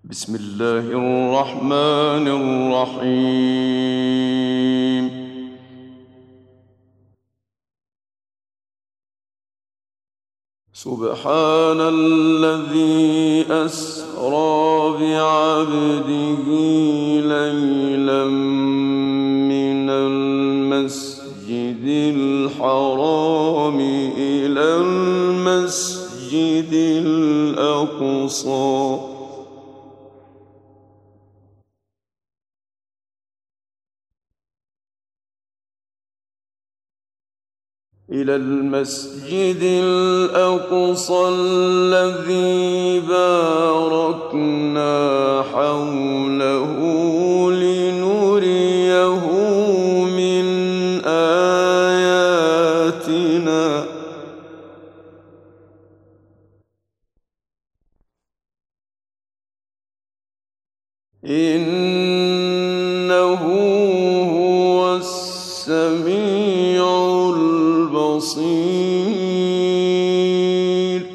بسم الله الرحمن الرحيم. سبحان الذي أسرى بعبده ليلا من المسجد الحرام إلى المسجد الأقصى الذي باركنا حوله لنريه من آياتنا إنه هو السميع البصير.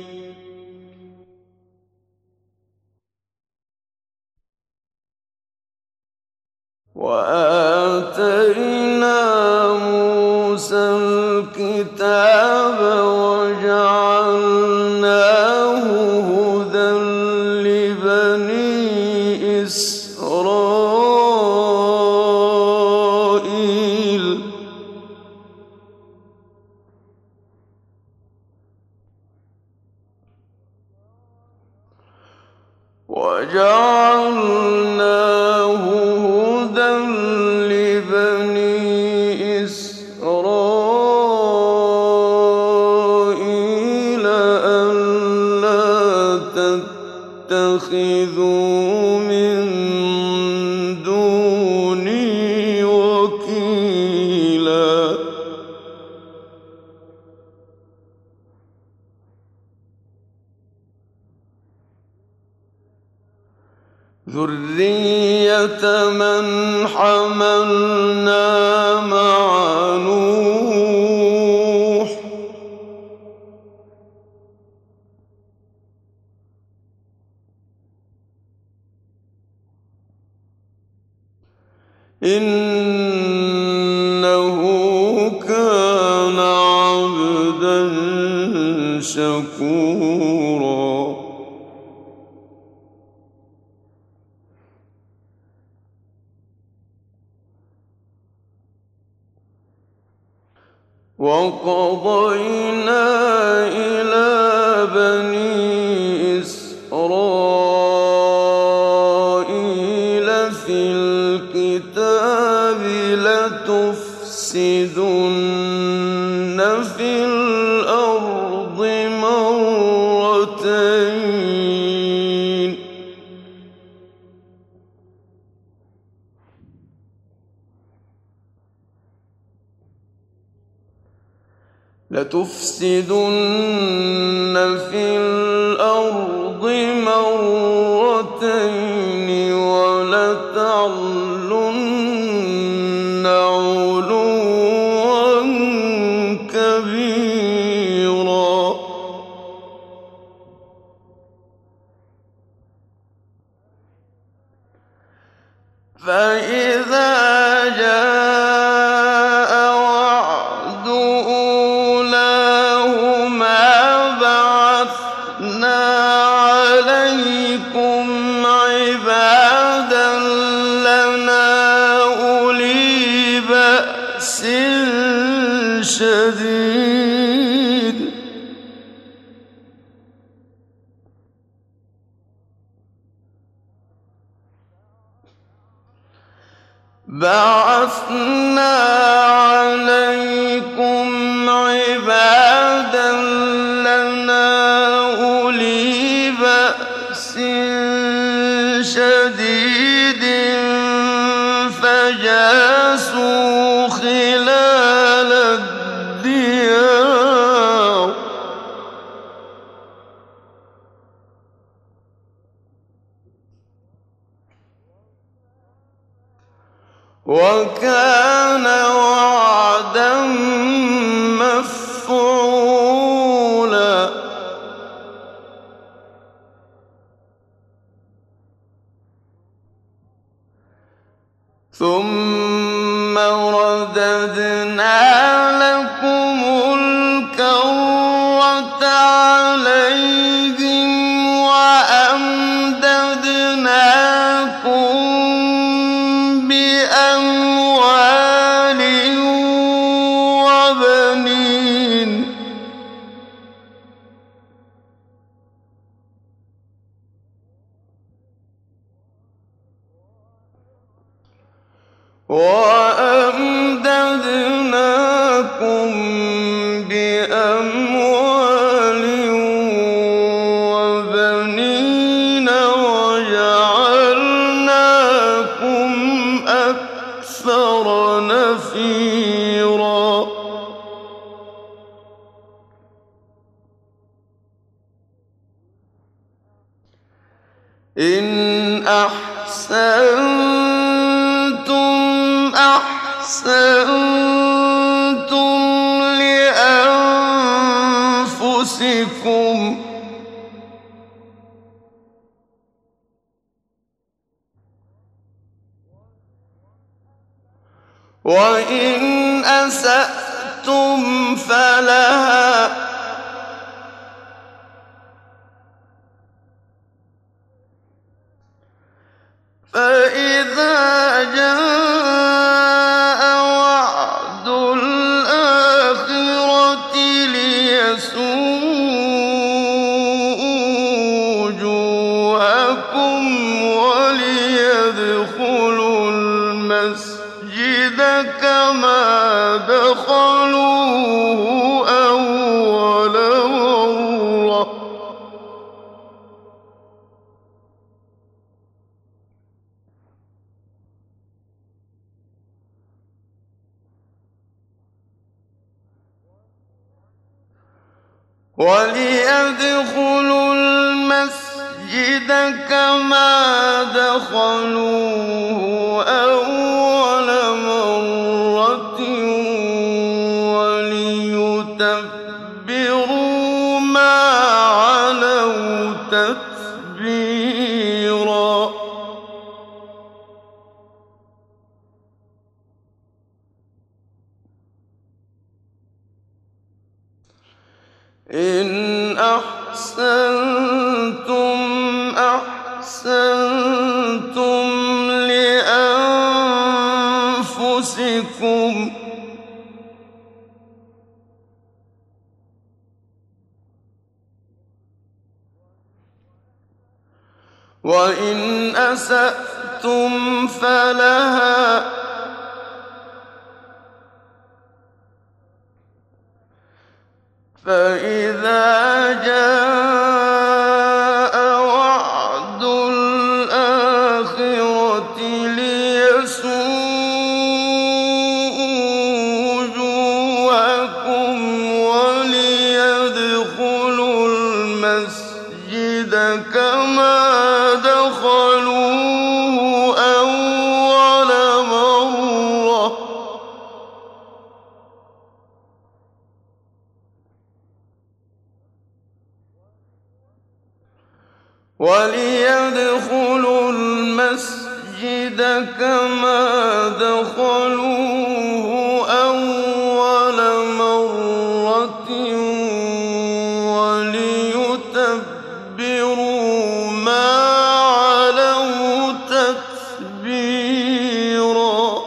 وآتينا موسى الكتاب وجعلناه هدى لبني إسرائيل ألا تتخذوا من دوني وكيلا. ذرية من حملنا مع نوح إنه كان عبدا شكورا. وقضينا إلى بني إسرائيل في الكتاب لتفسدن في الأرض مرتين ولتعلن علوا كبيرا. فإذا جاء وعد أولاهما بعثنا عليكم عبادا لنا أولي بأس شديد فجاسوا خلال الديار وكان وعدا مفعولا. ثم رددنا لكم الكرة عليهم وأمددناكم بأموال وبنين وجعلناكم أكثر نفيرا إن أحسنتم أحسنتم لأنفسكم وإن أسأتم فلها فإذا جاء وعد الآخرة ليسوءوا وجوهكم وليدخلوا المسجد كما دخلوه أول مرة وليدخلوا المسجد كما دخلوه أول مرة وليتبروا ما علوا تتبيرا إن أحسنتم أحسنتم لأنفسكم وإن أسأتم فلها فإذا جاء وعد الآخرة ليسوءوا وجوهكم وليدخلوا المسجد كما دخلوه أول مرة وليدخلوا المسجد كما دخلوه أول مرة وليتبروا ما علوا تتبيرا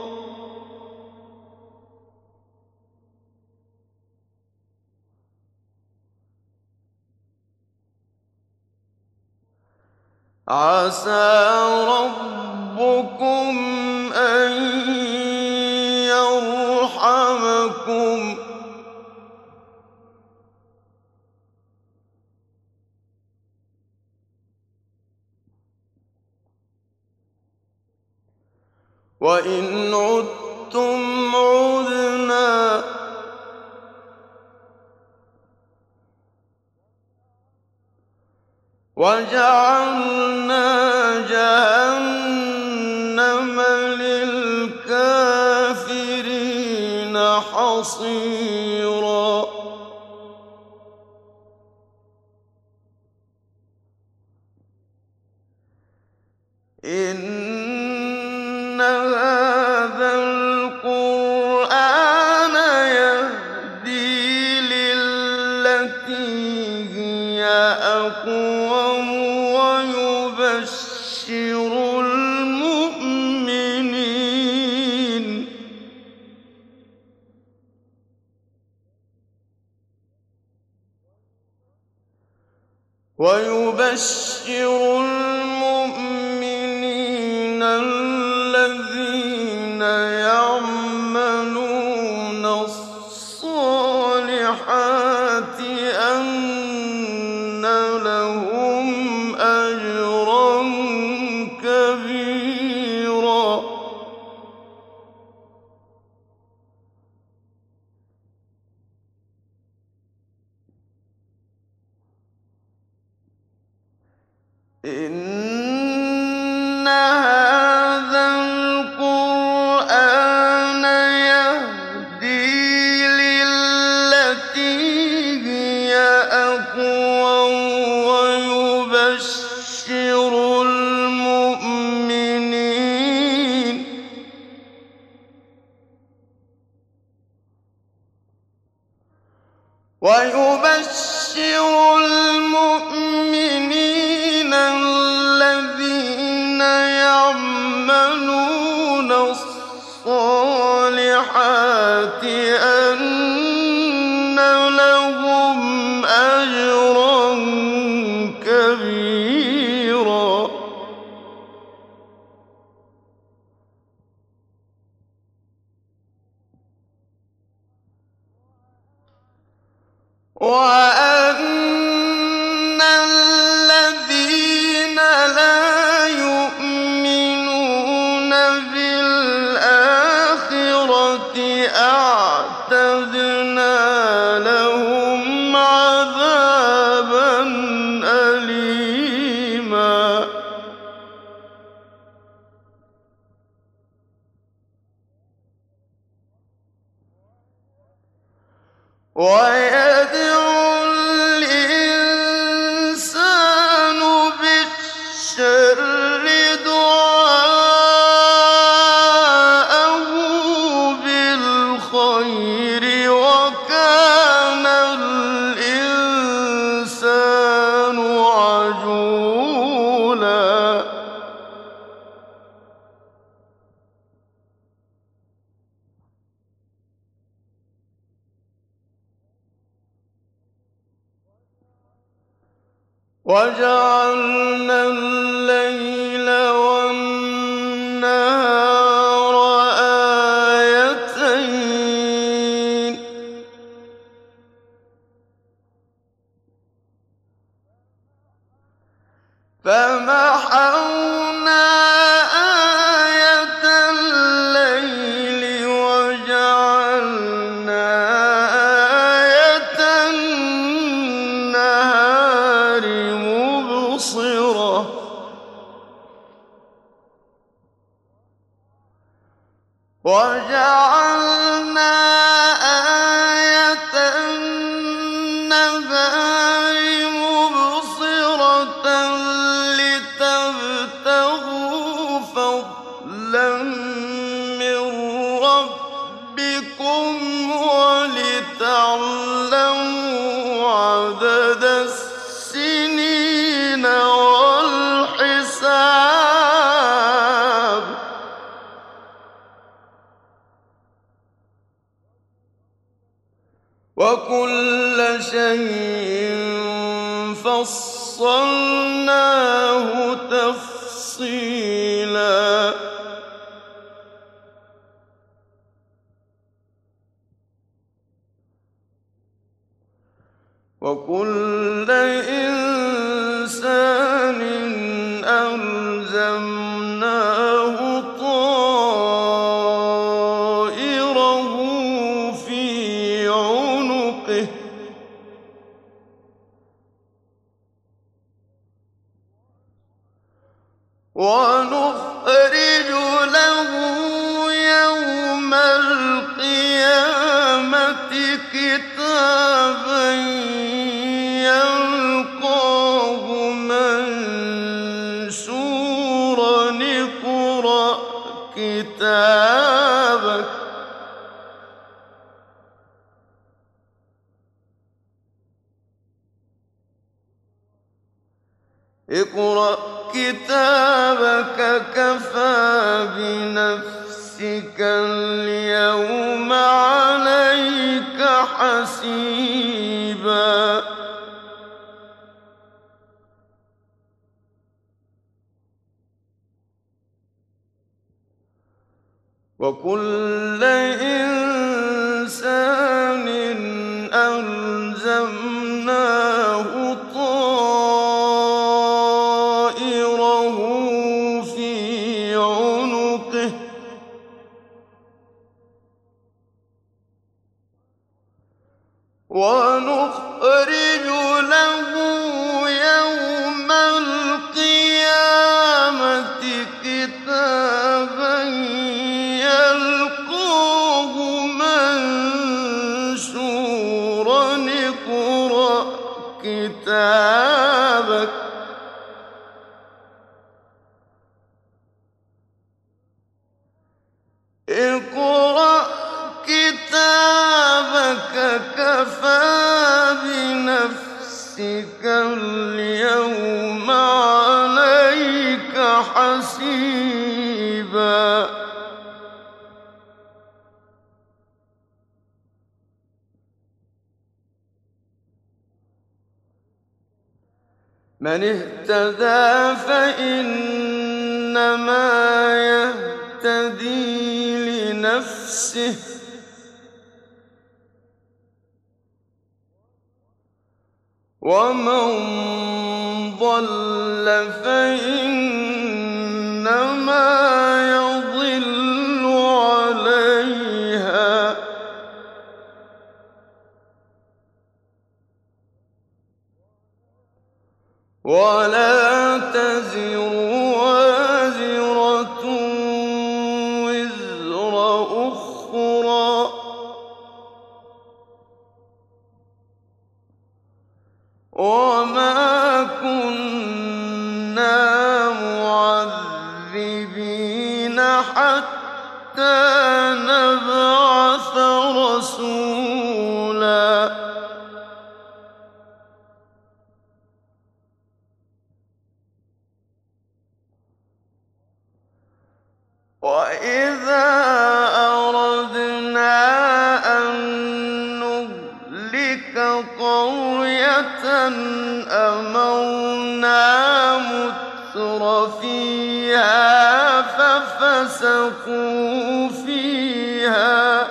عسى ربكم أن يرحمكم وإن عدتم عدنا وجعلنا جهنم للكافرين حصيرا إن هَٰذَا الْقُرْآنَ يَهْدِي لِلَّتِي هِيَ أَقْوَمُ وَيُبَشِّرُ الْمُؤْمِنِينَ الَّذِينَ يَعْمَلُونَ الصَّالِحَاتِ أَنَّ لَهُمْ أَجْرًا كَبِيرًا. إِنَّ هَٰذَا الْقُرْآنَ يَهْدِي لِلَّتِي هِيَ أَقْوَمُ وَيُبَشِّرُ الْمُؤْمِنِينَ الَّذِينَ يَعْمَلُونَ الصَّالِحَاتِ أَنَّ لَهُمْ أَجْرًا كَبِيرًا. وَأَنَّ الَّذِينَ لَا يُؤْمِنُونَ بِالْآخِرَةِ أَعْتَدْنَا لَهُمْ عَذَابًا أَلِيمًا. وَيَدْعُ الْإِنسَانُ بِالشَّرِّ دُعَاءَهُ بِالْخَيْرِ ۖ وَكَانَ الْإِنسَانُ عَجُولًا. وَجَعَلْنَا اللَّيْلَ وَالنَّهَارَ آيَتَيْنِ ۖ فَمَحَوْنَا آيَةَ اللَّيْلِ وَجَعَلْنَا آيَةَ النَّهَارِ مُبْصِرَةً ۚ وَجَعَلْنَا آيَةَ النَّهَارِ مُبْصِرَةً لِّتَبْتَغُوا فَضْلًا مِّن رَّبِّكُمْ وَلِتَعْلَمُوا عَدَدَ السِّنِينَ وَالْحِسَابَ ۚ وَكُلَّ شَيْءٍ فَصَّلْنَاهُ تَفْصِيلًا. وَكُلَّ إِنسَانٍ أَلْزَمْنَاهُ طَائِرَهُ فِي عُنُقِهِ ۖ وَنُخْرِجُ لَهُ يَوْمَ الْقِيَامَةِ كِتَابًا يَلْقَاهُ مَنشُورًا. اقْرَأْ كتابك اقرأ كتابك كفى بنفسك اليوم عليك حسيبا وكل إنسان ألزمناه طائره في عنقه ونخرج له يوم القيامة كتابا يلقاه منشورا اقرأ كتابك اقرأ كتابك كفى بنفسك اليوم عليك حسيبا من اهتدى فإنما يهتدي لنفسه ومن ضل فإنما يضل عليها ولا تزر وازرة وزر أخرى وما كنا معذبين حتى نبعث رسولا وإذا أردنا أن نهلك قرية أمرنا متر فيها ففسقوا فيها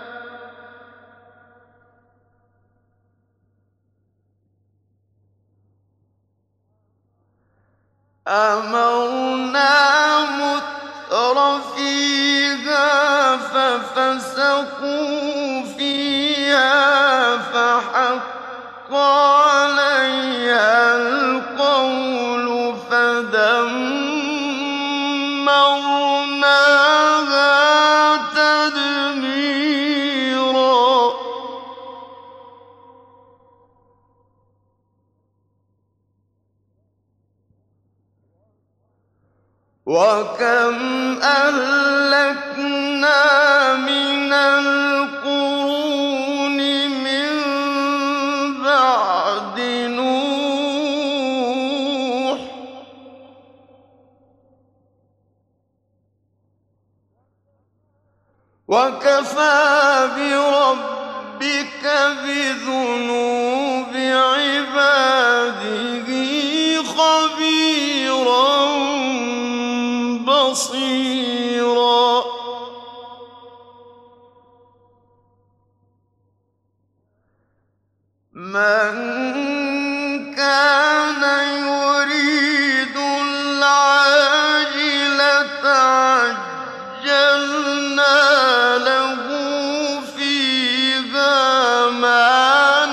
ففسقوا فيها فحق عليها القول فدمرناها تدميرا وكم أهلكنا من القرون من بعد نوح وكفى بربك بذنوب عباده خبيرا بصيرا من كان يريد العاجلة عجلنا له فيها ما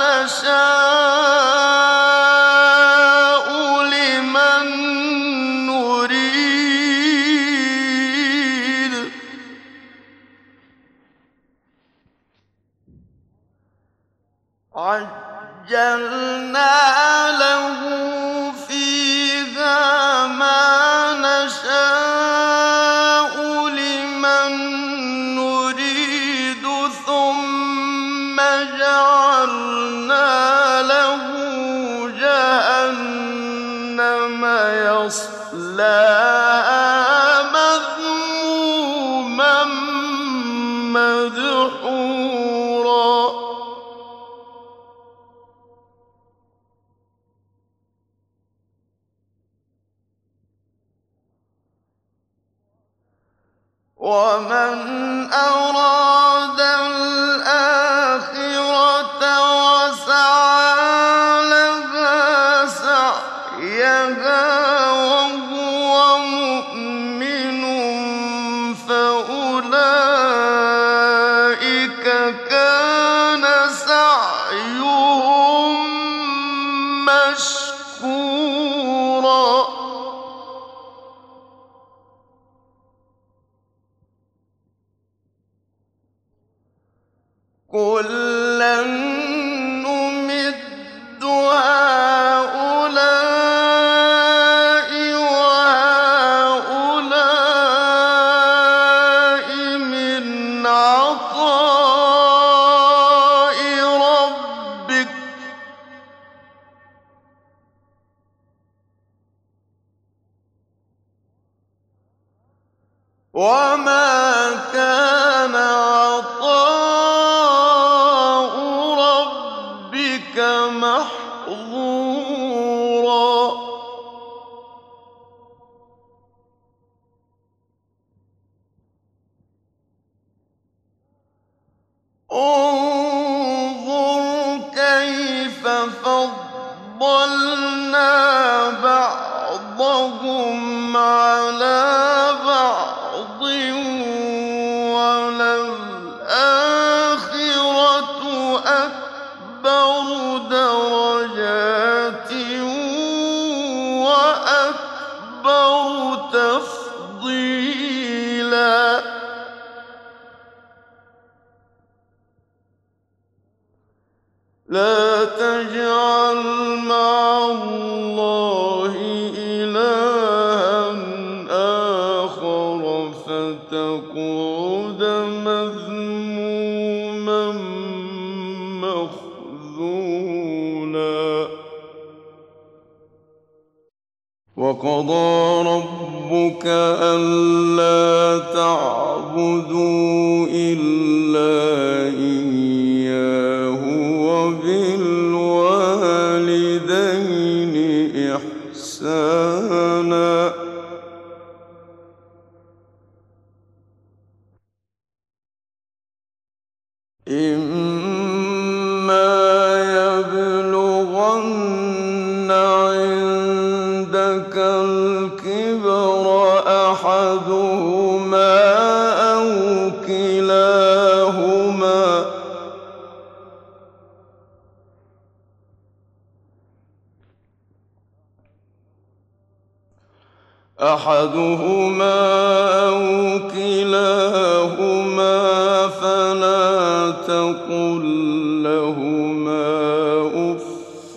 نشاء لمن نريد عجلنا له فيها ما نشاء لمن يَصْلَاهَا مَذْمُومًا مَّدْحُورًا وَمَنْ أَرَادَ الْآخِرَةَ وَسَعَىٰ لَهَا سَعْيَهَا وَهُوَ مُؤْمِنٌ فَأُولَٰئِكَ كَانَ سَعْيُهُم مَّشْكُورًا كُلًّا نُّمِدُّ هَٰؤُلَاءِ وَهَٰؤُلَاءِ مِنْ عَطَاءِ رَبِّكَ ۚ وَمَا كَانَ عَطَاءُ رَبِّكَ مَحْظُورًا انظُرْ كَيْفَ فَضَّلْنَا بَعْضَهُمْ عَلَىٰ بَعْضٍ ۚ وَلَلْآخِرَةُ أَكْبَرُ دَرَجَاتٍ وَأَكْبَرُ تَفْضِيلًا لَا تَجْعَلْ مَعَ اللَّهِ إِلَٰهًا آخَرَ فَتَقْعُدَ مَذْمُومًا مَّخْذُولًا وَقَضَىٰ رَبُّكَ أَلَّا تَعْبُدُوا إِلَّا إِيَّاهُ وَبِالْوَالِدَيْنِ إِحْسَانًا ۚ إِمَّا يَبْلُغَنَّ عِندَكَ الْكِبَرَ أَحَدُهُمَا أَوْ كِلَاهُمَا فَلَا تَقُل لَّهُمَا أُفٍّ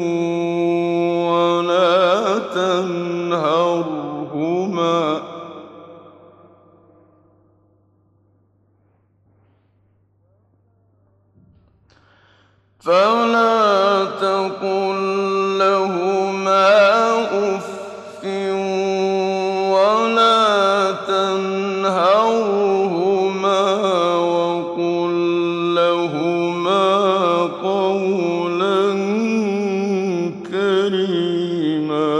وَلَا تَنْهَرْهُمَا وَقُل لَّهُمَا قَوْلًا كَرِيمًا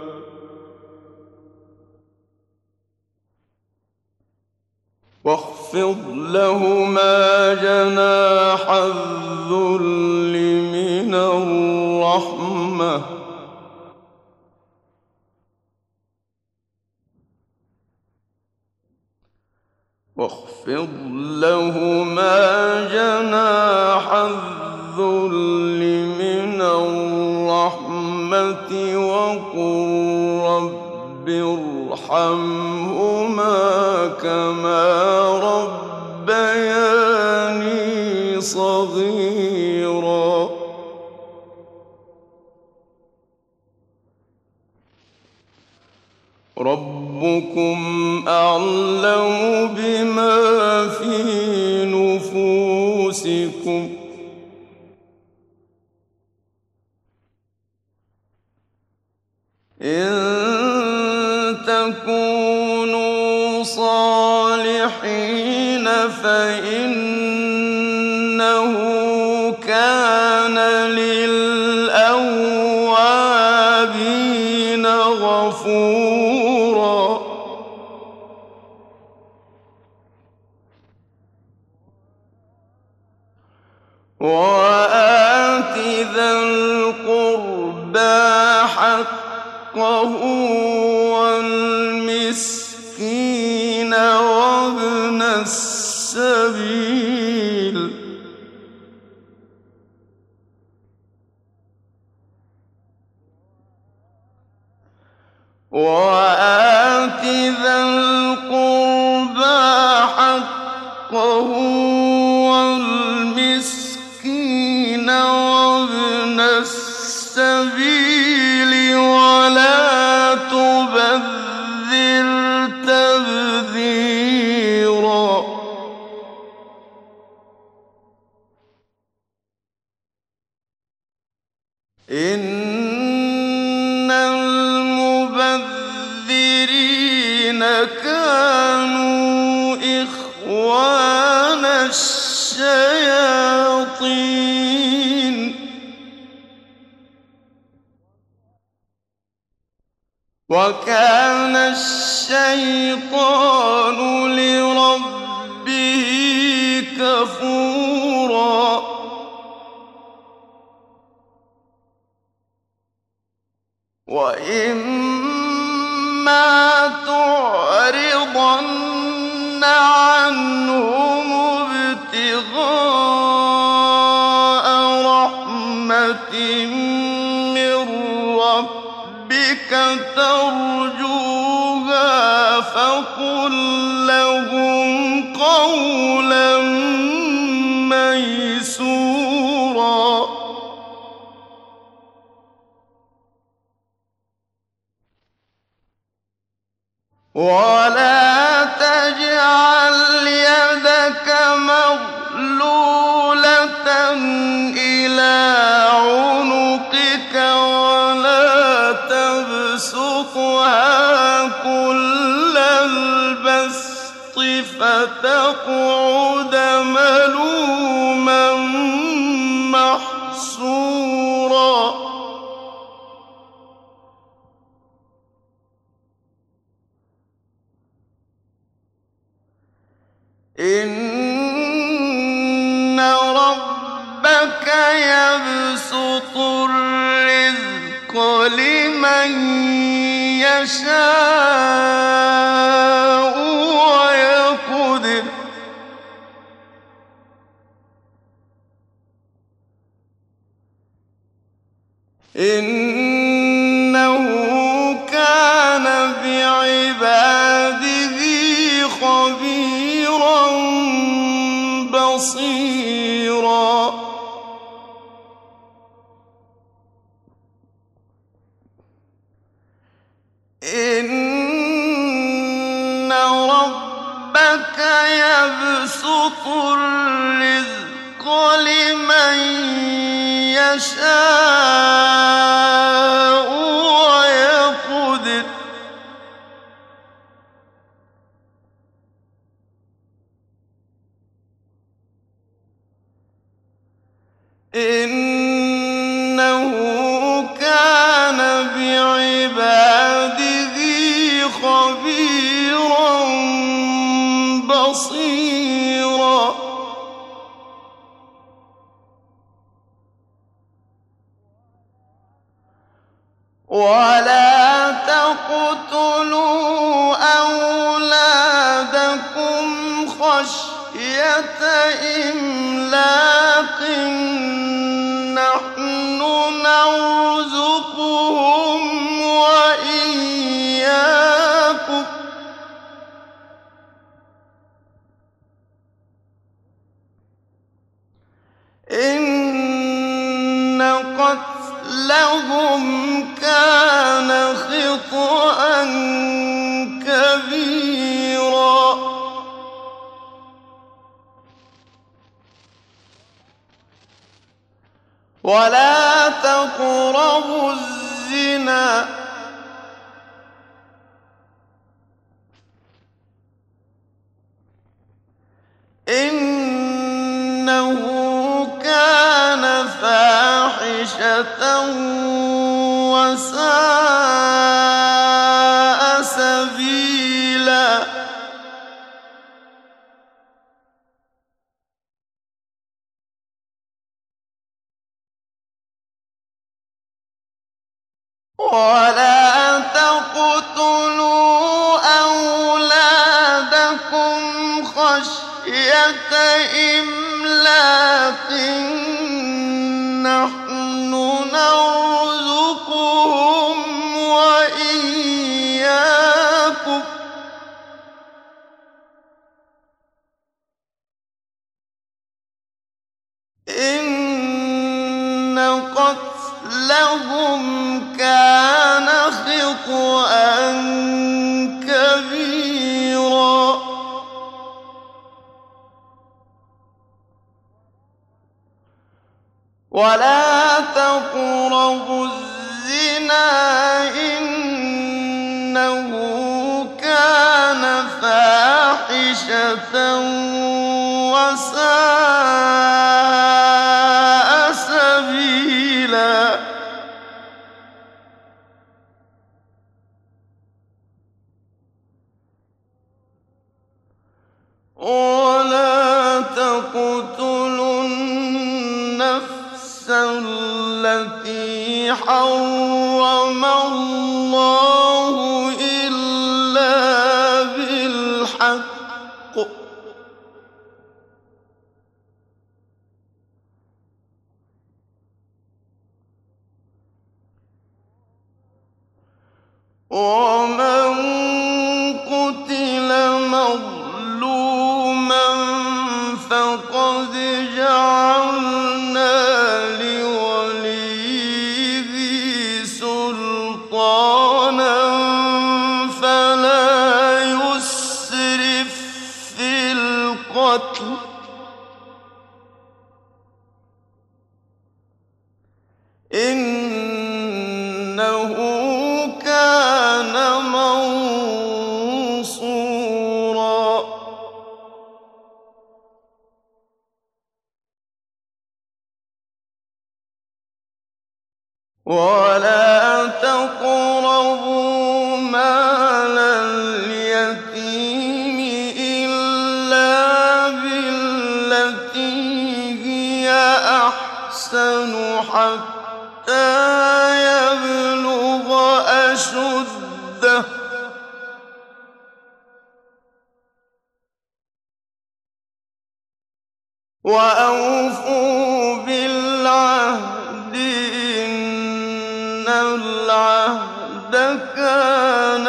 وَاخْفِضْ لَهُمَا جَنَاحَ الذُّلِّ مِنَ الرَّحْمَةِ ۖ وَقُل رَّبِّ ارْحَمْهُمَا كَمَا رَبَّيَانِي صَغِيرًا رَّبُّكُمْ أَعْلَمُ بِمَا فِي نُفُوسِكُمْ ۚ إِن تكونوا صالحين فإنه كان للأوابين غفورا وآت ذا القربى حقه والمسكين وابن السبيل وآت ذا القربى حقه والمسكين وابن السبيل ولا تبذر تبذيرا إن المبذرين كانوا إخوان الشياطين وكان الشيطان لربه كفورا وإما تعرضن عنهم ابتغاء رحمة من ربك ترجوها فقل لهم قولا ميسورا ولا تجعل يدك مغلولة إلى عنقك ولا تبسطها كل البسط فتقعد ملوما محسورا إن ربك يبسط الرزق لمن يشاء ويقدر إنه كان بعباده خبيرا بصيرا إن ربك يبسط الرزق لمن يشاء ويقدر إنه كان بعباده خبيرا بصيرا ولا تقتلوا أولادكم خشية إملاق نحن نرزقهم وإياكم إن قتلهم كان خطأ كبيرا ولا تقربوا الزنا كَانَ فَاحِشَةً وَسَاءَ سَبِيلًا وَلَا تَقْتُلُوا أَوْلَادَكُمْ خَشْيَةَ إِمْلَاقٍ ۖ نَّحْنُ نَرْزُقُهُمْ وَإِيَّاكُمْ ۚ إِنَّ قَتْلَهُمْ كَانَ خِطْئًا كَبِيرًا وَلَا تَقْرَبُوا الزِّنَا ۖ إِنَّهُ كَانَ فَاحِشَةً وَسَاءَ سَبِيلًا وَلَا تَقْتُلُوا النَّفْسَ الَّتِي حَرَّمَ اللَّهُ إِلَّا بِالْحَقِّ ۚ وَمَن قُتِلَ مَظْلُومًا فَقَدْ جَعَلْنَا لِوَلِيِّهِ سُلْطَانًا فَلَا يُسْرِف فِّي الْقَتْلِ ۖ إِنَّهُ كَانَ مَنصُورًا وَلَا تَقْرَبُوا مَالَ الْيَتِيمِ إِلَّا بِالَّتِي هِيَ أَحْسَنُ حَتَّىٰ يَبْلُغَ أَشُدَّهُ ۖ وَأَوْفُوا بِالْعَهْدِ ۖ إِنَّ الْعَهْدَ كَانَ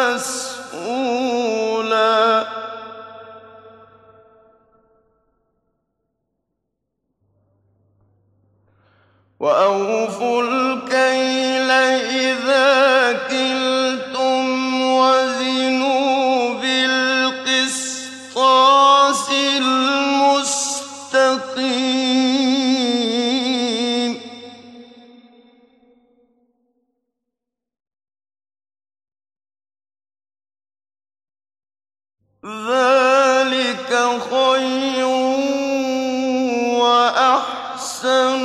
مَسْئُولًا وَأَوْفُوا الْكَيْلَ إِذَا كِلْتُمْ وَزِنُوا بِالْقِسْطَاسِ الْمُسْتَقِيمِ ذَٰلِكَ خَيْرٌ وَأَحْسَنُ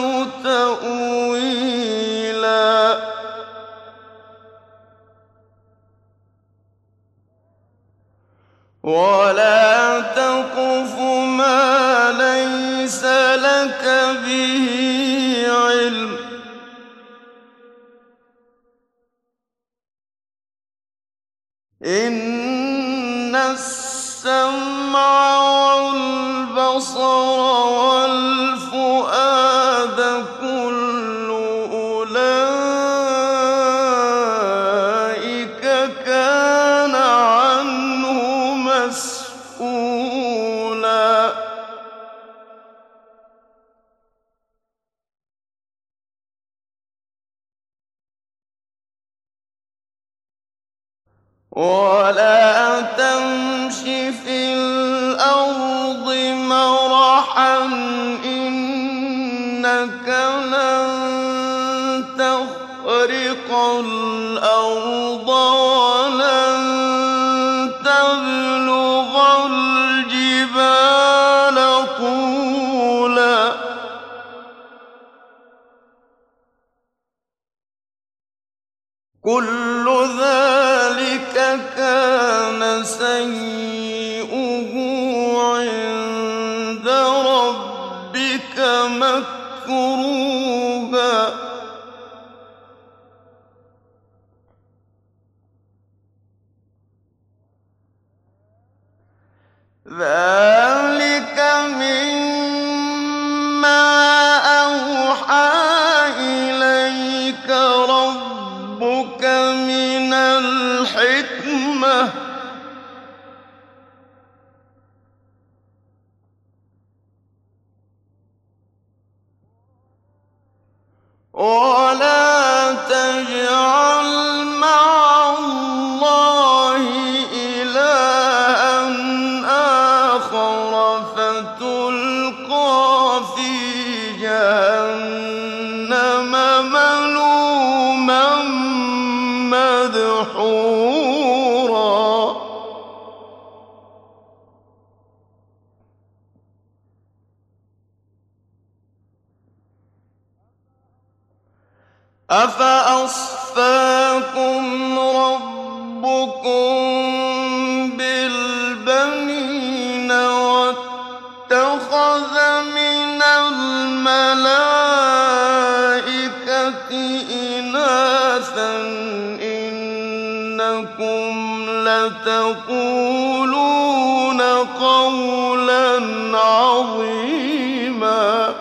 تَأْوِيلًا وَلَا تَقْفُ مَا لَيْسَ لَكَ بِهِ عِلْمٌ ۚ إِنَّ السَّمْعَ وَالْبَصَرَ وَالْفُؤَادَ كُلُّ أُولَٰئِكَ كَانَ عَنْهُ مَسْئُولًا وَلَا تَمْشِ فِي الْأَرْضِ مَرَحًا ۖ إِنَّكَ لَن تَخْرِقَ الْأَرْضَ وَلَن تَبْلُغَ الْجِبَالَ طُولًا كَانَ سَيِّئُهُ عِندَ رَبِّكَ مَكْرُوهًا ذَٰلِكَ مِمَّا أَوْحَىٰ إِلَيْكَ رَبُّكَ مِنَ الْحِكْمَةِ ۗ وَلَا تَجْعَلْ مَعَ اللَّهِ إِلَٰهًا آخَرَ فَتُلْقَىٰ فِي جَهَنَّمَ مَلُومًا مَّدْحُورًا أَفَأَصْفَاكُمْ رَبُّكُم بِالْبَنِينَ وَاتَّخَذَ مِنَ الْمَلَائِكَةِ إِنَاثًا ۚ إِنَّكُمْ لَتَقُولُونَ قَوْلًا عَظِيمًا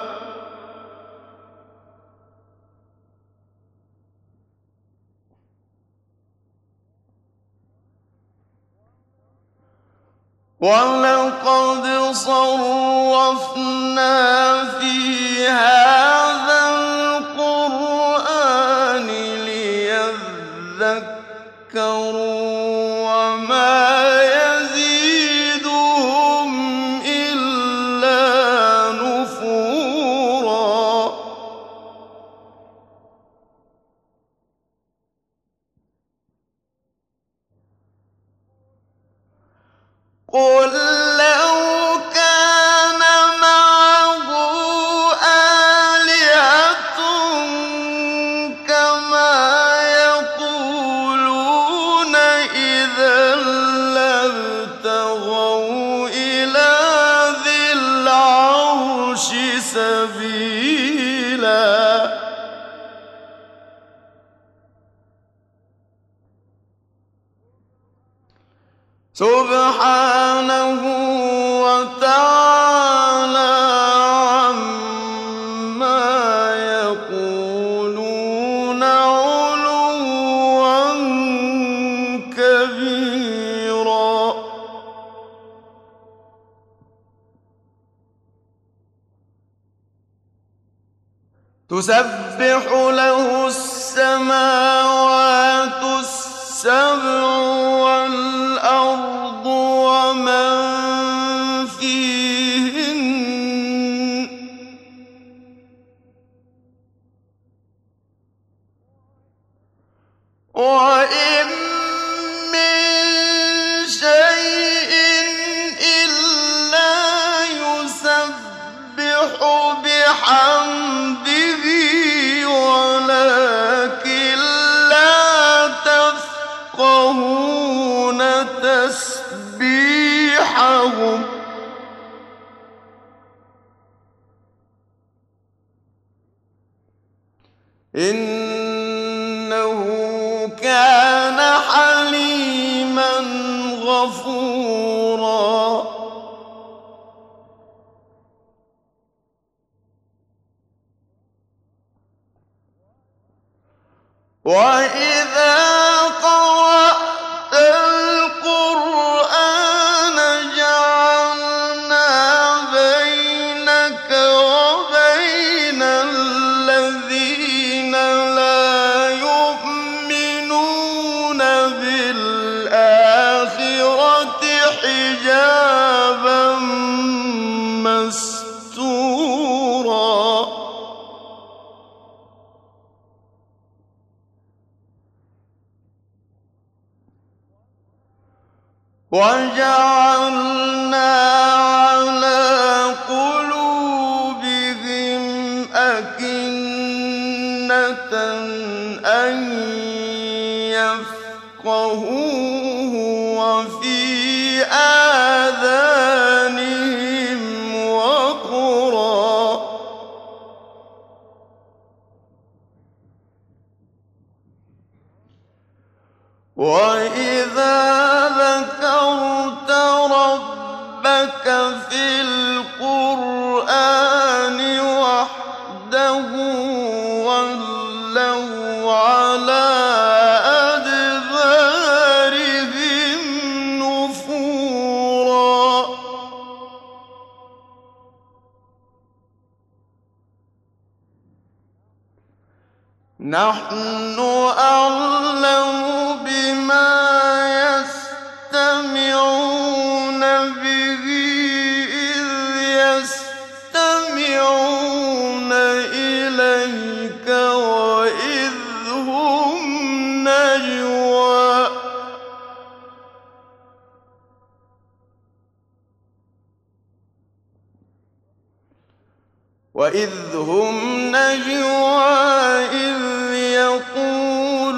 وَلَقَدْ صَرَّفْنَا فِي هَٰذَا الْقُرْآنِ لِيَذَّكَّرُوا وَمَا يَزِيدُهُمْ إِلَّا نُفُورًا قُل لَّوْ كَانَ مَعَهُ آلِهَةٌ كَمَا يَقُولُونَ إِذًا لَّابْتَغَوْا إِلَىٰ ذِي الْعَرْشِ سَبِيلًا سُبْحَانَهُ وَتَعَالَىٰ عَمَّا يَقُولُونَ عُلُوًّا كَبِيرًا تُسَبِّحُ لَهُ السَّمَاوَاتُ السَّبْعُ وَالْأَرْضُ وَمَن فِيهِنَّ ۚ وَإِن مِّن شَيْءٍ إِلَّا يُسَبِّحُ بِحَمْدِهِ وَلَٰكِن لَّا تَفْقَهُونَ تَسْبِيحَهُمْ ۗ إِنَّهُ كَانَ حَلِيمًا غَفُورًا وَإِذَا قَرَأْتَ الْقُرْآنَ جَعَلْنَا بَيْنَكَ وَبَيْنَ الَّذِينَ لَا يُؤْمِنُونَ بِالْآخِرَةِ حِجَابًا مَّسْتُورًا وَجَعَلْنَا عَلَىٰ قُلُوبِهِمْ أَكِنَّةً أَن يَفْقَهُوهُ وفي آذانهم وقرا وإذا ذكرت ربك في القرآن وحده ولوا على أدبارهم نفورا نحن أعلم بما يستمعون به إذ يستمعون إليك وإذ هم نجوى إذ يقول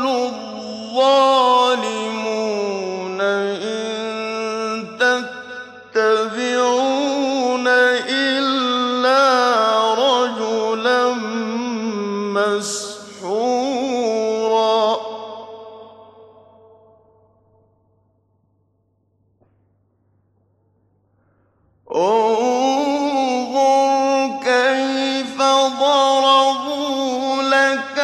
الظالمون إن تتبعون إلا رجلا مسحورا انظر كيف ضربوا لك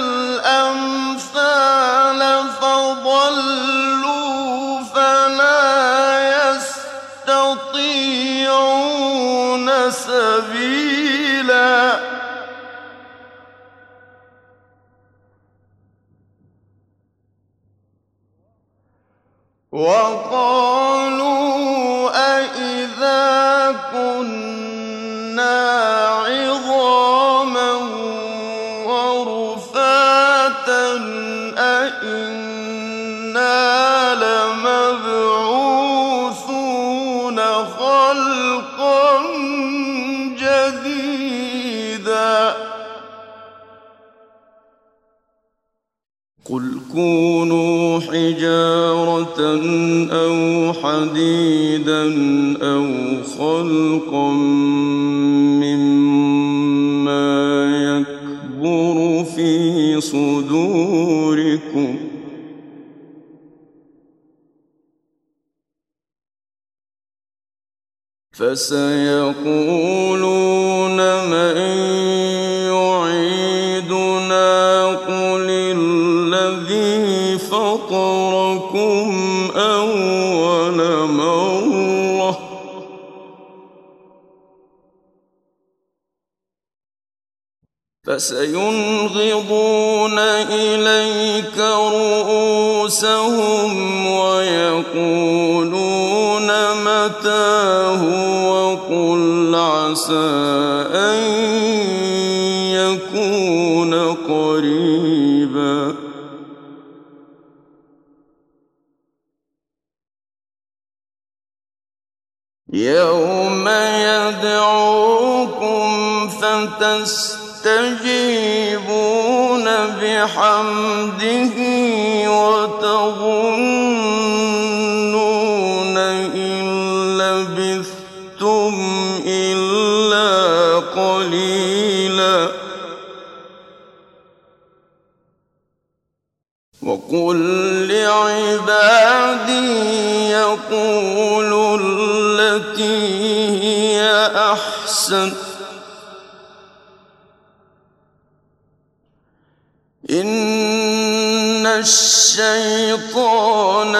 الأمثال فضلوا فلا يستطيعون سبيلا وقالوا أإذا كنا عظاما ورفاتا أإنا لمبعوثون خلقا جديدا قل كونوا حجارة أو حديدا أو خلقا مما يكبر في صدوركم فسيقولون من يعيدنا قل الذي فطركم أول مرة فسينغضون إليك رؤوسهم ويقولون متى هو قل عسى أن يكون قريبا يوم يدعوكم فتستجيبون بحمده وتظنون إن لبثتم إلا قليلا وقل لعبادي يقولوا التي هي أحسن إن الشيطان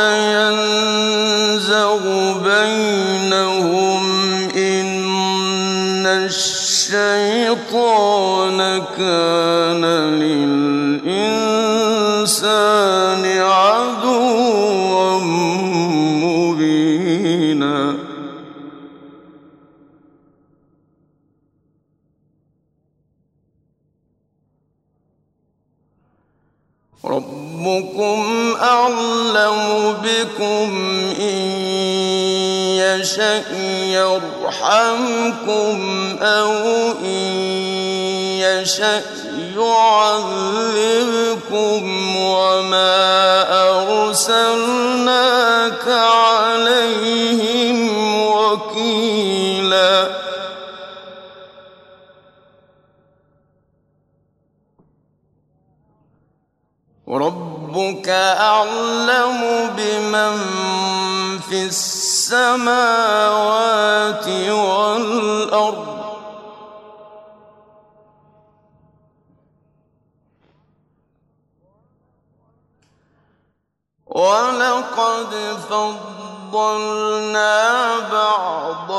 ينزغ بينهم إن الشيطان كان للإنسان عدوا مبينا ربكم أعلم بكم إن يشأ يرحمكم أو إن يشأ يعذبكم وما أرسلناك عليهم وكيلا ربك أعلم بمن في السماوات والأرض ولقد فضلنا بعض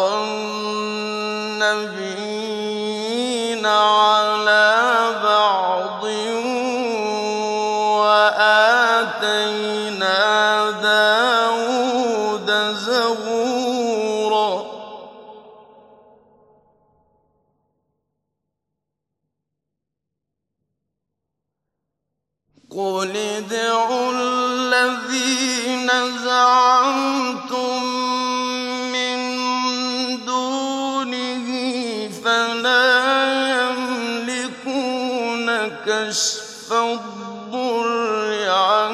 النبيين على بعض وآتينا داود زبورا قل ادعوا الذين زعمتم من دونه فلا يملكون كشف الضر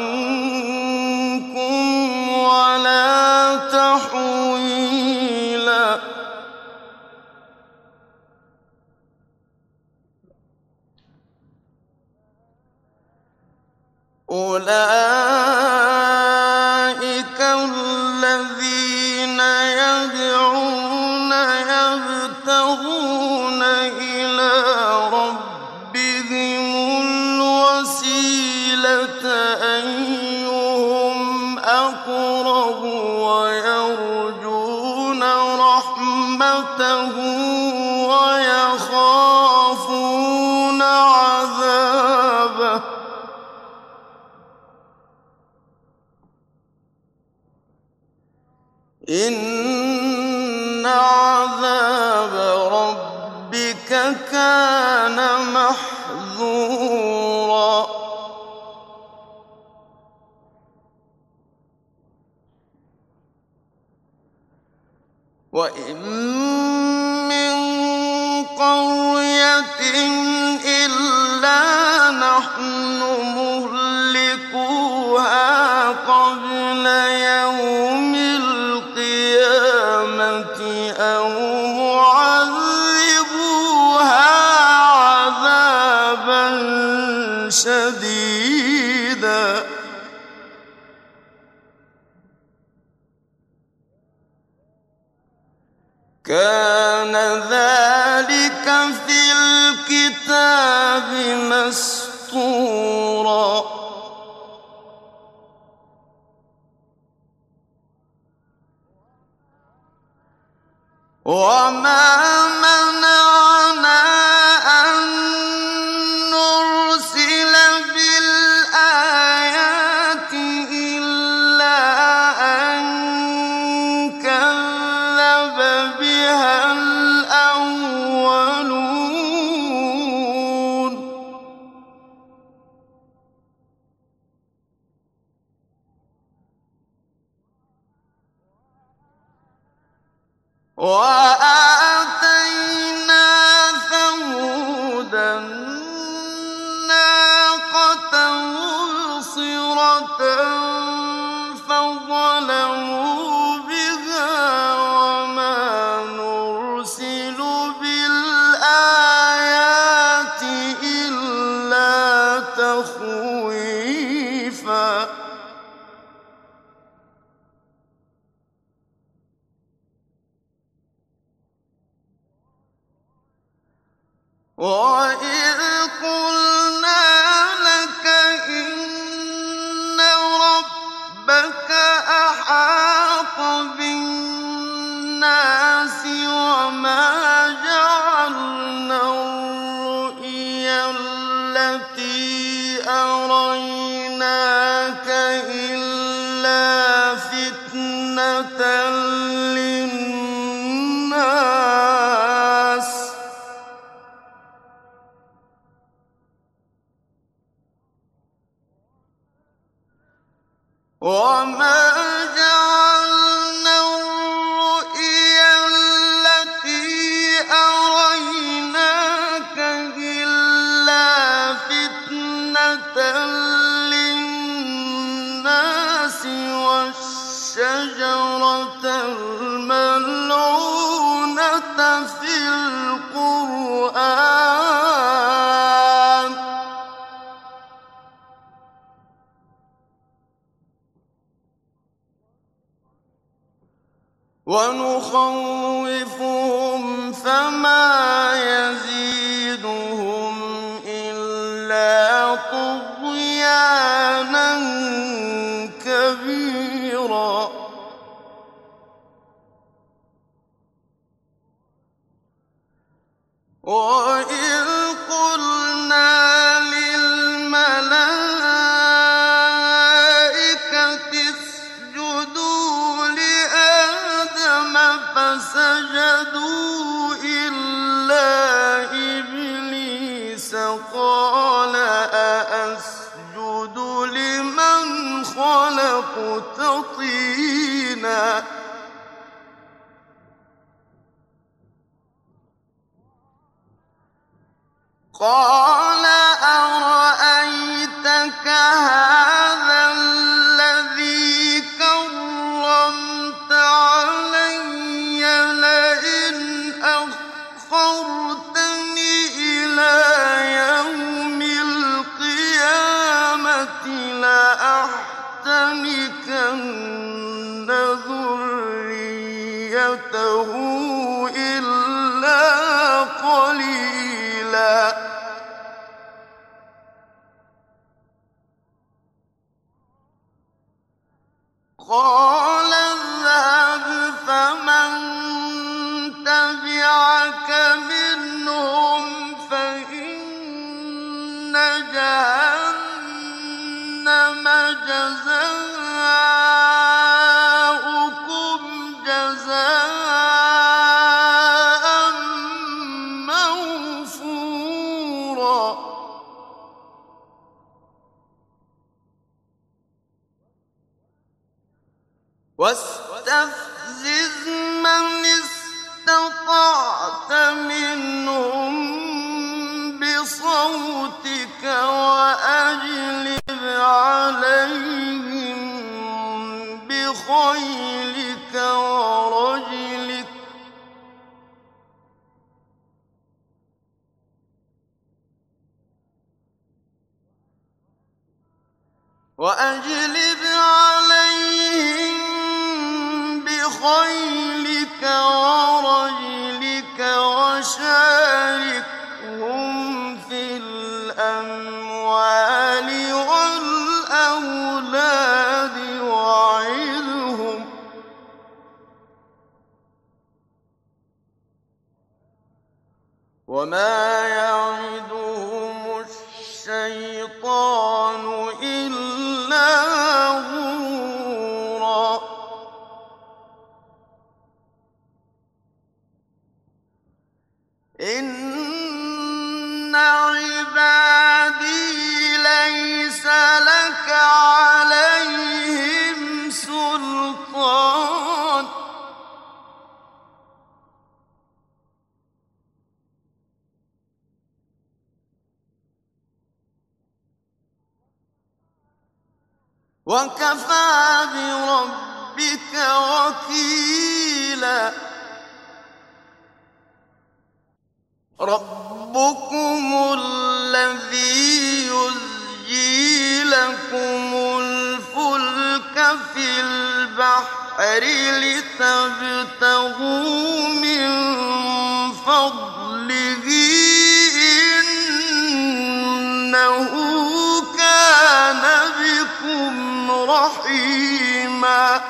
عنكم ولا تحويلا أولئك الذين يدعون يبتغون إلى ربهم الوسيلة أيهم أقرب ويرجون رحمته ويخافون عذابه إن عذاب ربك كان محذورا وإن من قرية إلا نحن مهلكوها قبل يوم القيامة أو معذبوها عذابا شديدا كان ذلك في الكتاب مسطورا وما منعنا أن نرسل بالآيات إلا أن كذب بها الأولون وآتينا ثمود الناقة مبصرة فظلموا بها وما نرسل بالآيات إلا تخويفا وَإِذْ قُلْنَا لَكَ إِنَّ رَبَّكَ أَحَاطَ بِالنَّاسِ وَمَا جَعَلْنَا الرُّؤْيَا الَّتِي أَرَيْنَاكَ إِلَّا فِتْنَةً لِّلنَّاسِ وَمَا جَعَلْنَا الرُّؤْيَا الَّتِي أَرَيْنَاكَ إِلَّا الملعونة في القرآن ونخوفهم فما يزيدهم إلا طغيانا كبيرا وإذ قلنا للملائكة اسجدوا لآدم فسجدوا إلا إبليس قال أأسجد لمن خلقت طينا قال أرأيتك هذا الذي كرمت علي لئن أخرتني إلى يوم القيامة لأحتنكن ذريته إلا قليلا قال اذهب فمن تبعك منهم فإن جهنم جزاؤكم جزاء موفورا واستفزز من استطعت منهم بصوتك وأجلب عليهم بخيلك ورجلك بخيلك ورجلك وشاركهم في الأموال والأولاد وعظهم وما يعدهم الشيطان إلا غرورا إن عبادي ليس لك عليهم سلطان وكفى بربك وكيلا ربكم الذي يزجي لكم الفلك في البحر لتبتغوا من فضله إنه كان بكم رحيما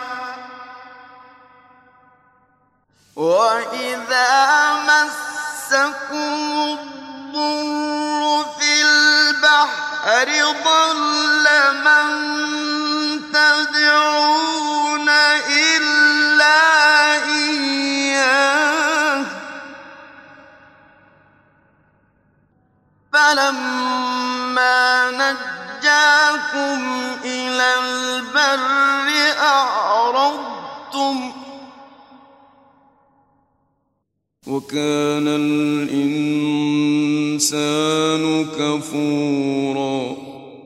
وإذا مسكم الضر في البحر ضل من تدعون إلا إياه فلما نجاكم إلى البر أعرضتم وكان الإنسان كفورا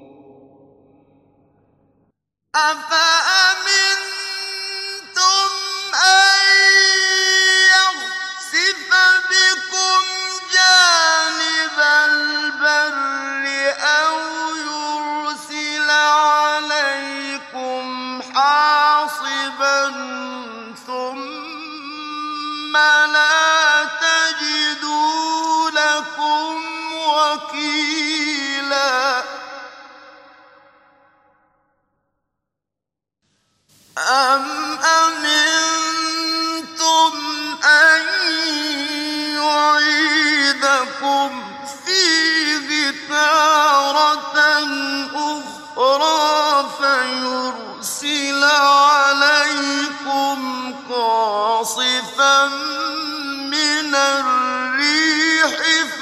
أفأمنتم لا تجدوا لكم وكيلا أم أمنتم أن يعيدكم فيه تارة أخرى فيرسل عليكم قاصفا من الريح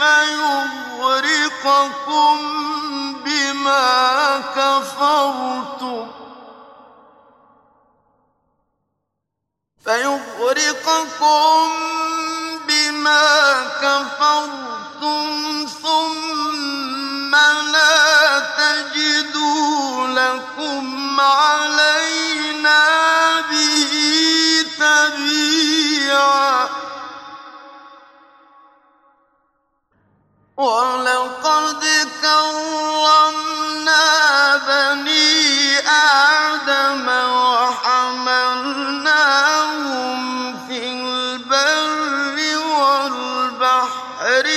فيغرقكم بما كفرتم ثم لا تجدوا لكم علينا به تبيعا ولقد كرمنا بني آدم وحملناهم في البر والبحر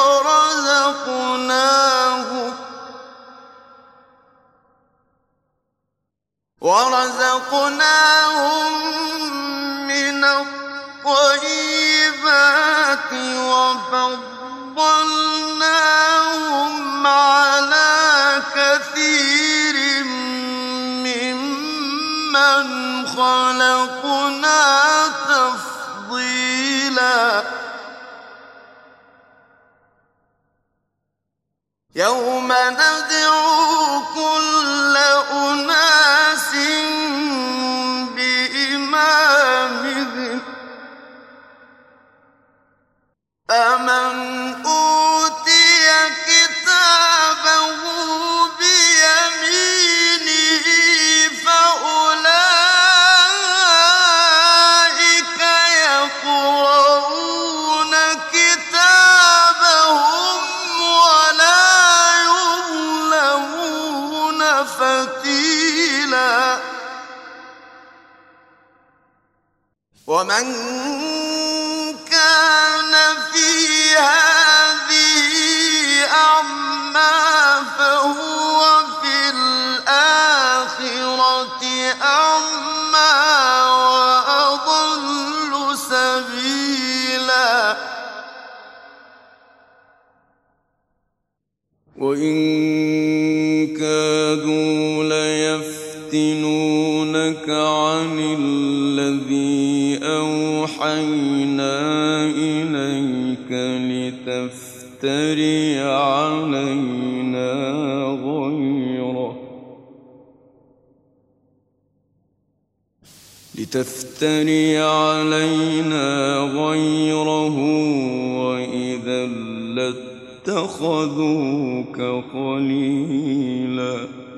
ورزقناهم من الطيبات وفضلناهم على كثير ممن خلقنا تفضيلا يوم ندعو كل أناس بإمامهم فمن أوتي كتابه بيمينه فأولئك يقرؤون كتابهم ولا يظلمون فتيلا ومن كان في هذه أعمى فهو في الآخرة أعمى وأضل سبيلا وإن كادوا ليفتنونك عن الذي أوحينا إليك لتفتري علينا غيره وإذا لاتخذوك خليلا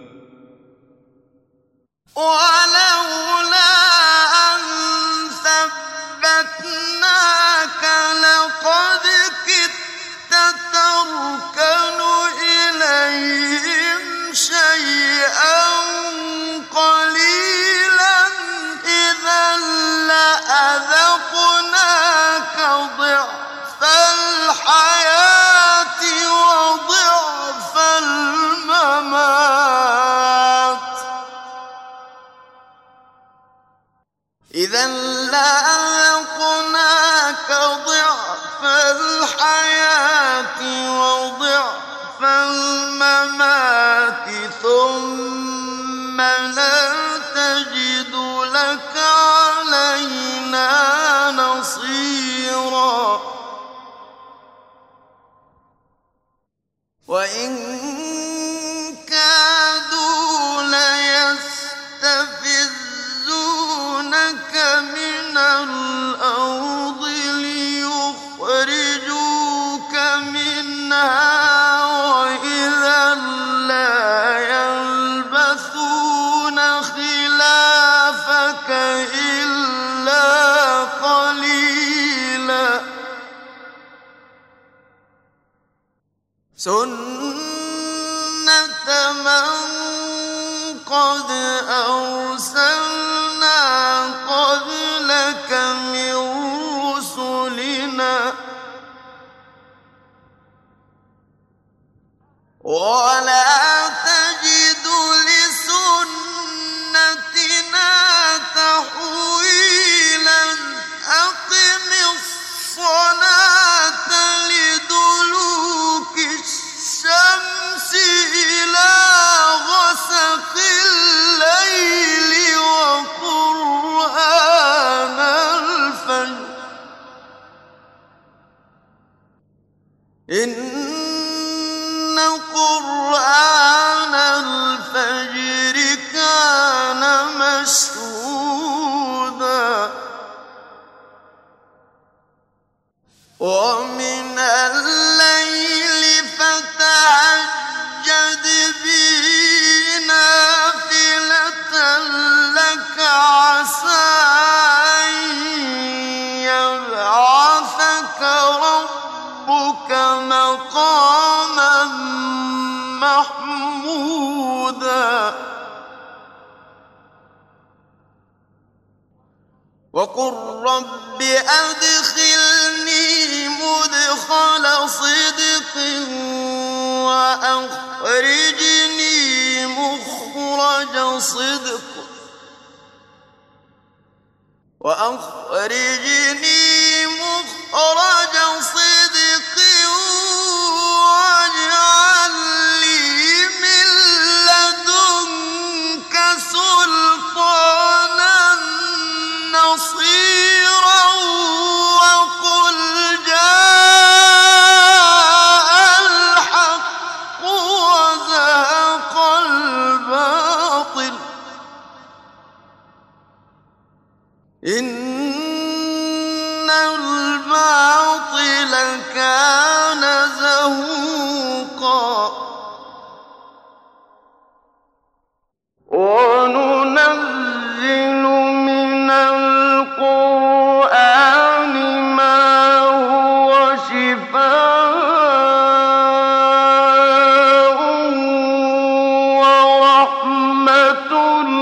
ولولا أن ثبتناك لقد كدت تركن إليهم شيئا قليلا إذا لأذقناك ضعف الحياة وضعف الممات إذا لأذقناك ضعف الحياة وضعف الممات ثم لا تجد لك علينا نصيرا وإن كادوا ليستفزونك من الأرض ليخرجوك منها وإذا لا يلبثون خلافك إلا قليلا سنة من قد أرسلنا قبلك من رسلنا ولا تجد لسنتنا تحويلا أقم الصلاة لدلوك الشمس إلى غسق الليل وقرآن الفجر إن قرآن الفجر كان مشهودا ومن الليل فتهجد به نافلة لك عسى أن يبعثك ربك مقاما محمودا وقل رب أدخلني مدخل صدق وأخرجني مخرج صدق واجعل لي من لدنك سلطانا نصيرا وقل جاء الحق وزهق الباطل إن الباطل كان زهوقا وننزل من القرآن ما هو شفاء ورحمة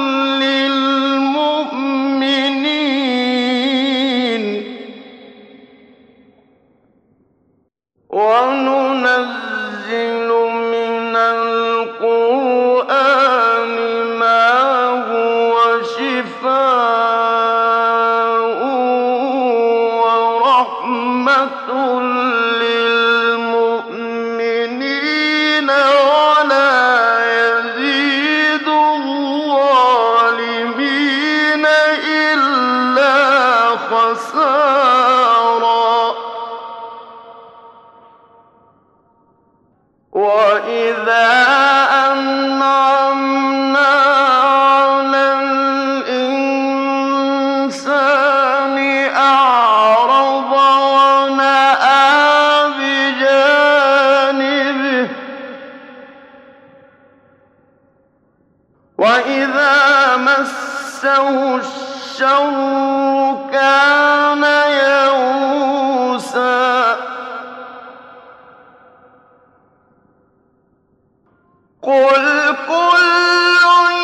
للمؤمنين وننزل من القرآن ما هو شفاء ورحمة للمؤمنين ولا يزيد الظالمين إلا خسارا وإذا أنعمنا على الإنسان أعرض ونأى بجانبه وإذا مسه الشر كان يئوسا قل كل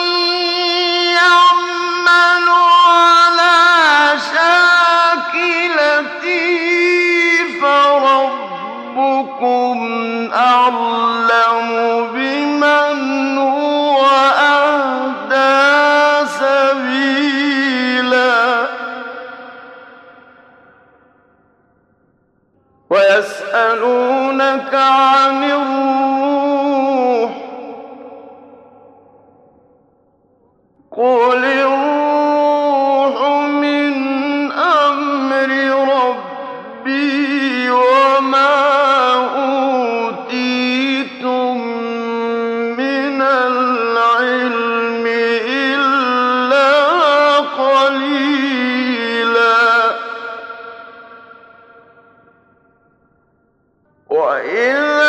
يعمل على شاكلته فربكم أعلم بمن هو أهدى سبيلا ويسألونك عن الروح قل الروح من أمر ربي وما أوتيتم من العلم إلا قليلا وإذا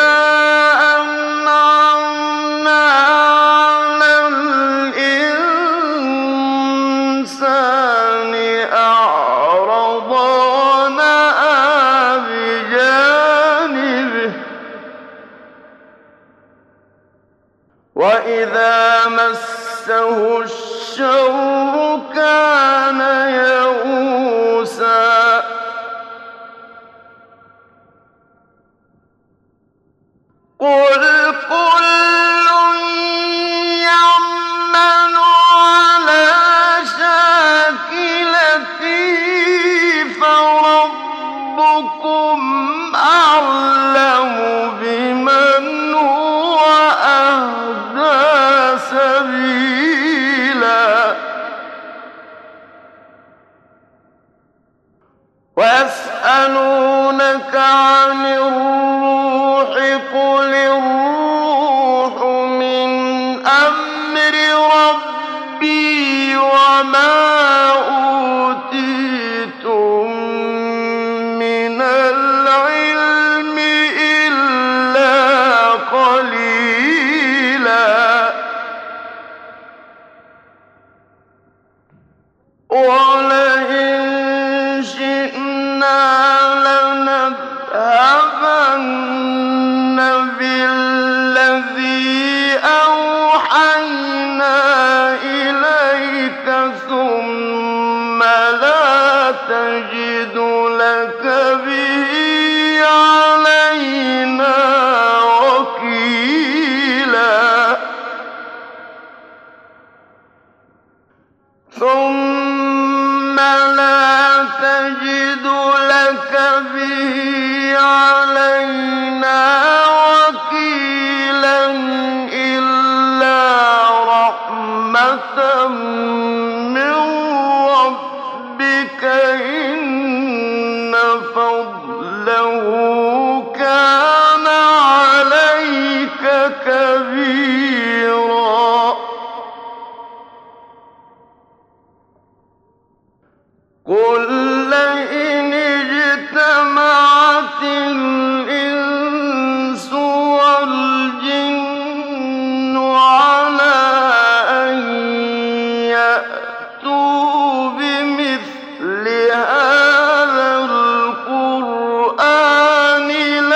وإذا مسه الشر كان يئوسا قل ويسألونك عن الروح قل الروح من أمر ربي وما أوتيتم من العلم إلا قليلا ولئن شئنا لنذهبن بالذي أوحينا إليك ثم لا تجد لك به علينا وكيلا ثم لا تجد لك به علينا وكيلا إلا رحمة من ربك إن فضله كان عليك كبيرا قل لئن اجتمعت الإنس والجن على أن يأتوا بمثل هذا القرآن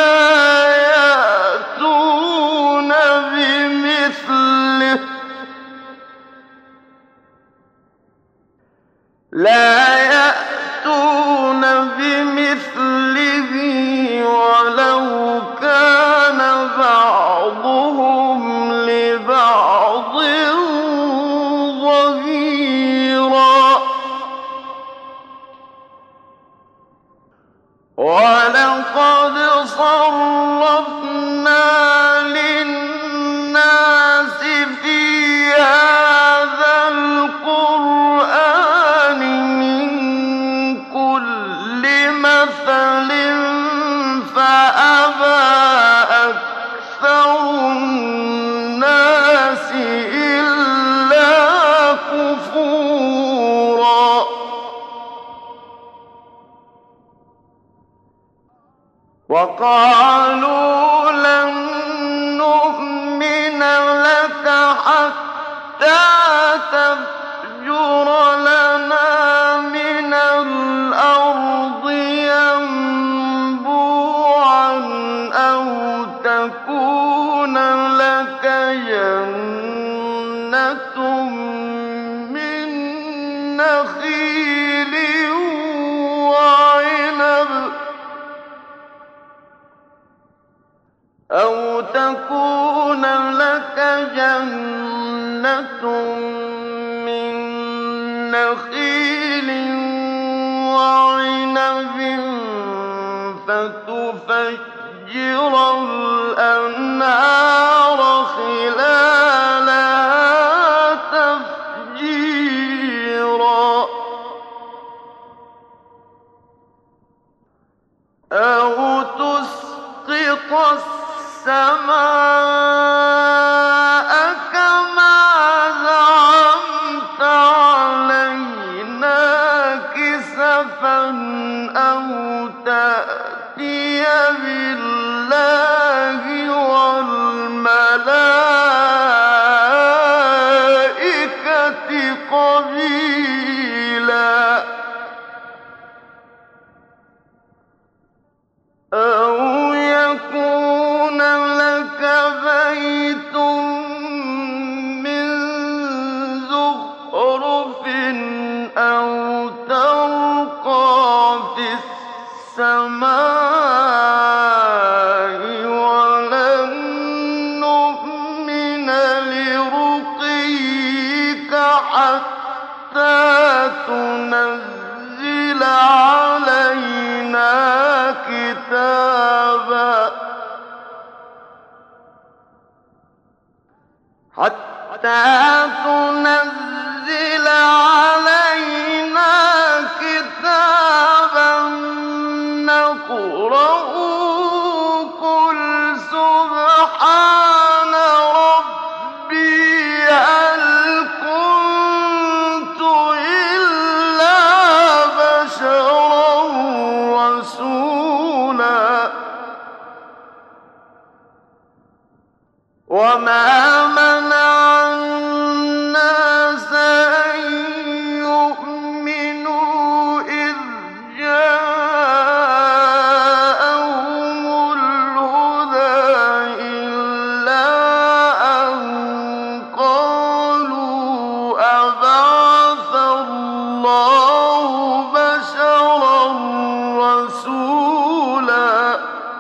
لا يأتون بمثله ولو كان بعضهم لبعض ظهيرا ولقد صرفنا للناس في هذا القرآن من كل مثل فأبى أكثر الناس إلا كفورا وقالوا لن نؤمن لك حتى تفجر لنا من الأرض ينبوعا أو تكون لك جنة من نخيل وعنب أو تكون لك جنة من نخيل وعنب فتفجر الأنهار خلالها تفجيرا أو تسقط السماء كما زعمت علينا كسفا أو تأتي بالله والملائكة قبيلا أو يكون لك بيت من زخرف أو ترقى في السماء ولن نؤمن لرقيك حتى تنزل علينا كتابا حتى تنزل علينا كتابا وما منع الناس أن يؤمنوا إذ جاءهم الهدى إلا أن قالوا أبعث الله بشرا رسولا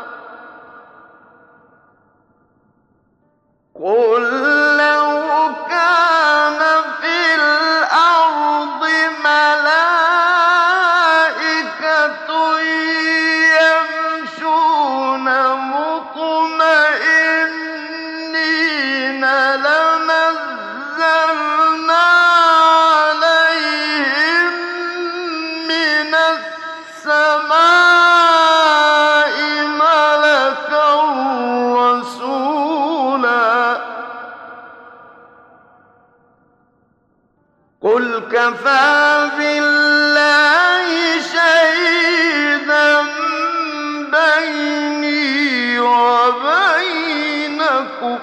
قل لو كان في الأرض ملائكة يمشون مطمئنين لنزلنا عليهم من السماء ملكا رسولا قل كفى بالله شهيدا بيني وبينكم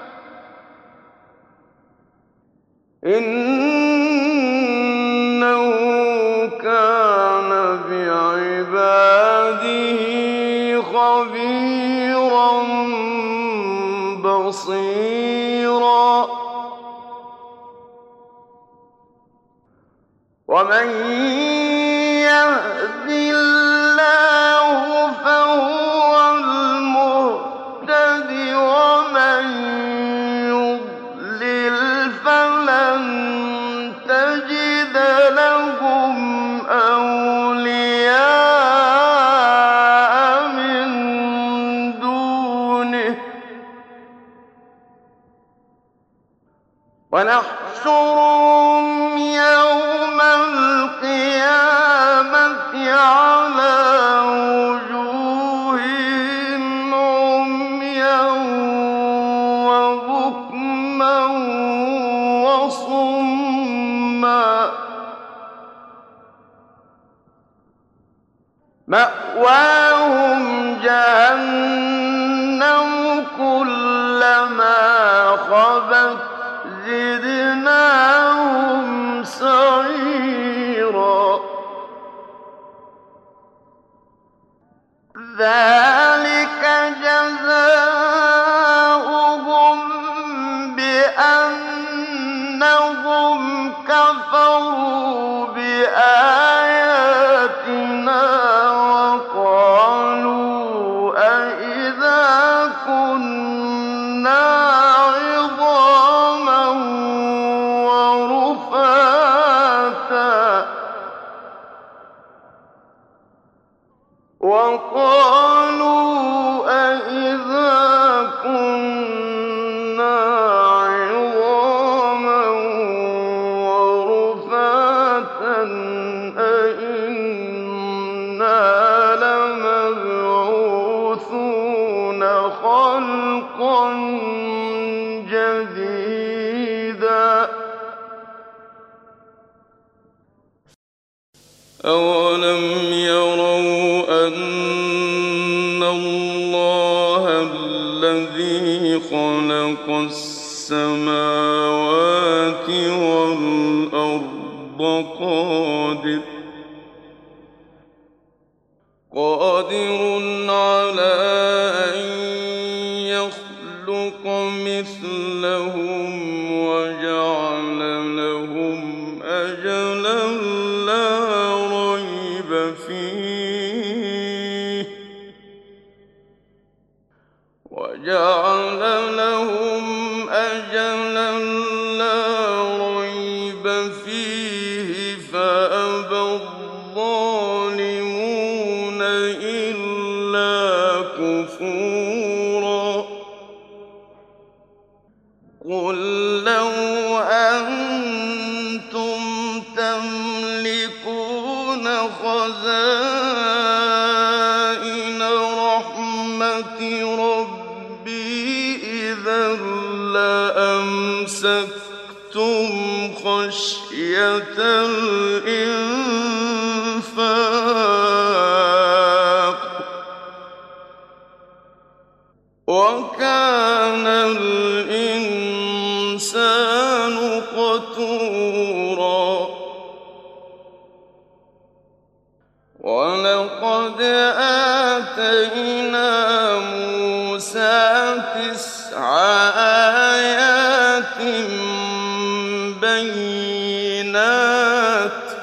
إنه كان بعباده خبيرا بصيرا ومن يهد الله فهو المهتد ومن يضلل فلن تجد لهم أولياء من دونه ونحشرهم يوم القيامة على وجوههم عميا وبكما وصما مأواهم جهنم كلما خبت زدناهم سعيرا ذلك جزاؤهم بأنهم كفروا بآياتنا وقالوا أإذا كنا عظاما ورفاتا وقالوا أإذا كنا عظاما ورفاتا أإنا لمبعوثون خلقا جديدا أولم يروا أن الله الذي خلق السماوات والأرض قادر على أن يخلق مثلهم وجعل لهم أجلا لا ريب فيه وجعل لهم أجلا لا ريب فيه فأبى الظالمون إلا كفورا قل لو أنتم تملكون خزائن رحمة ربي إذا لأمسكتم خشية الإنفاق وكان الإنسان وَلَقَدْ آتَيْنَا مُوسَىٰ 9 آيَاتٍ بَيِّنَاتٍ ۖ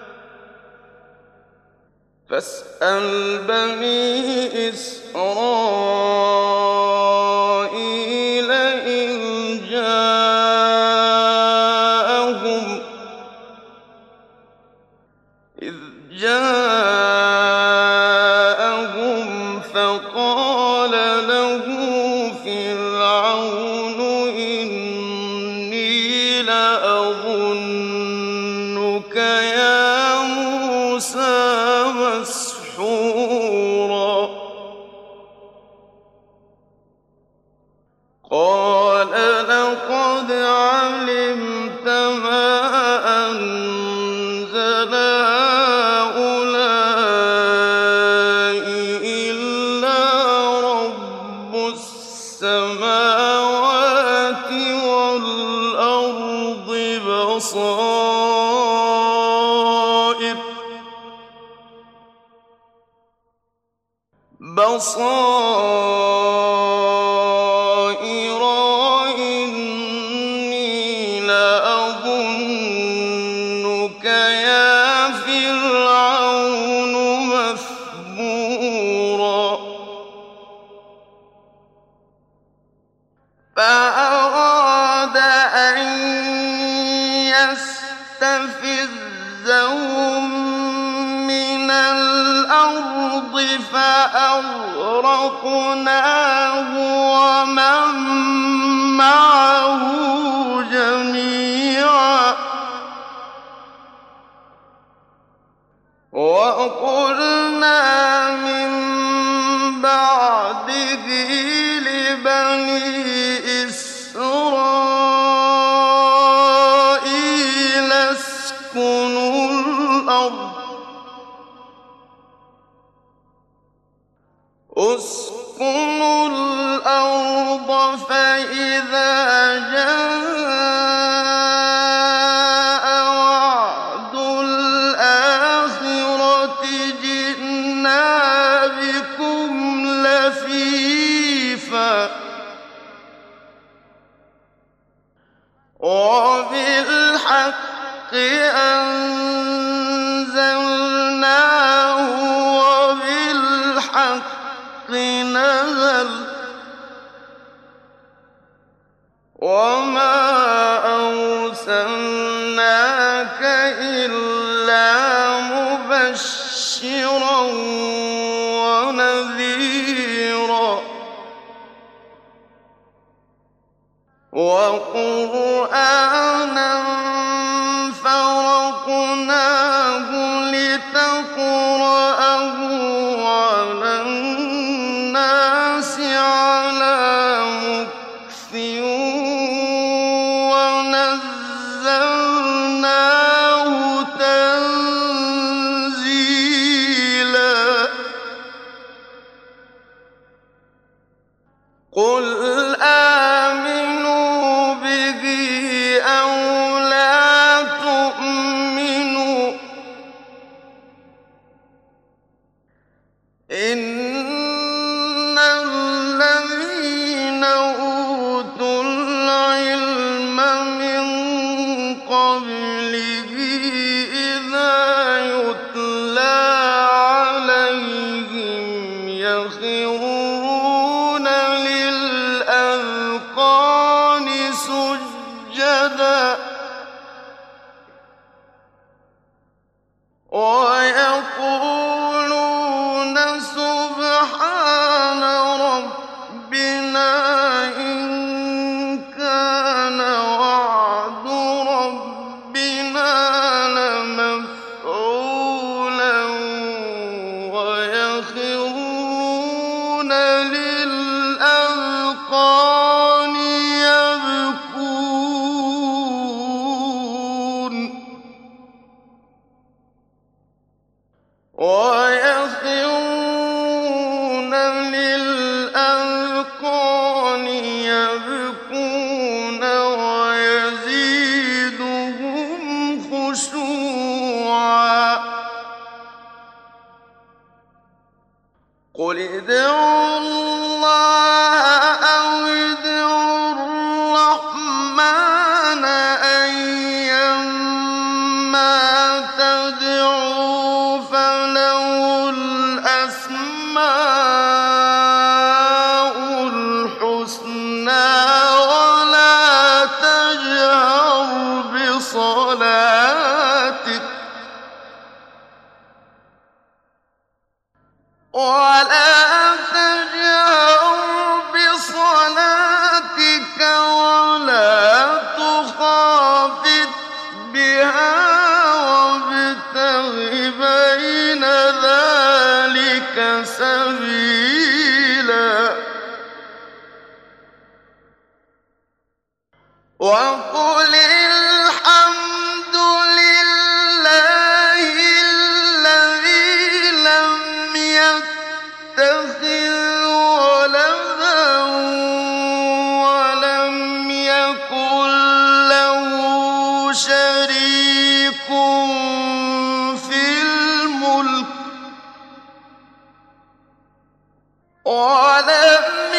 فَاسْأَلْ بَنِي إِسْرَائِيلَ إِذْ جَاءَهُمْ فَقَالَ لَهُ فِرْعَوْنُ إِنِّي لَأَظُنُّكَ يَا مُوسَىٰ مَسْحُورًا قَالَ لَقَدْ عَلِمْتَ مَا أَنزَلَ هَٰؤُلَاءِ إِلَّا رَبُّ السَّمَاوَاتِ وَالْأَرْضِ بَصَائِرَ وَإِنِّي لَأَظُنُّكَ يَا فِرْعَوْنُ مَثْبُورًا فَأَرَادَ أَن يَسْتَفِزَّهُم مِّنَ الْأَرْضِ فَأَغْرَقْنَاهُ وَمَن مَّعَهُ جَمِيعًا وَقُلْنَا مِن بَعْدِهِ لِبَنِي إِسْرَائِيلَ اسْكُنُوا الْأَرْضَ فَإِذَا جَاءَ وَعْدُ الْآخِرَةِ جِئْنَا بِكُمْ لَفِيفًا وَبِالْحَقِّ أَنزَلْنَاهُ وَبِالْحَقِّ نَزَلَ وَمَا أَرْسَلْنَاكَ إِلَّا مُبَشِّرًا وَنَذِيرًا وَقُرْآنًا فَرَقْنَاهُ لِتَقْرَأَهُ عَلَى النَّاسِ عَلَىٰ مُكْثٍ وَنَزَّلْنَاهُ تَنزِيلًا قُلْ آمِنُوا بِهِ أَوْ لَا تُؤْمِنُوا إِنَّ الَّذِينَ أُوتُوا الْعِلْمَ مِن قَبْلِهِ إِذَا يُتْلَىٰ عَلَيْهِمْ يَخِرُّونَ لِلْأَذْقَانِ سُجَّدًا وَيَقُولُونَ سُبْحَانَ رَبِّنَا إِن كَانَ وَعْدُ رَبِّنَا لَمَفْعُولًا وَيَخِرُّونَ لِلْأَذْقَانِ يَبْكُونَ وَيَزِيدُهُمْ خُشُوعًا ۩ قُلِ ادْعُوا اللَّهَ أَوِ ادْعُوا الرَّحْمَٰنَ أَيًّا مَّا تَدْعُوا فَلَهُ الْأَسْمَاءُ الْحُسْنَىٰ وَلَا تَجْهَرْ بِصَلَاتِكَ وَلَا تُخَافِتْ بِهَا وَابْتَغِ بَيْنَ ذَٰلِكَ سَبِيلًا وَقُلِ الْحَمْدُ لِلَّهِ الَّذِي لَمْ يَتَّخِذْ وَلَدًا وَلَمْ يَكُن لَّهُ شَرِيكٌ فِي الْمُلْكِ وَلَمْ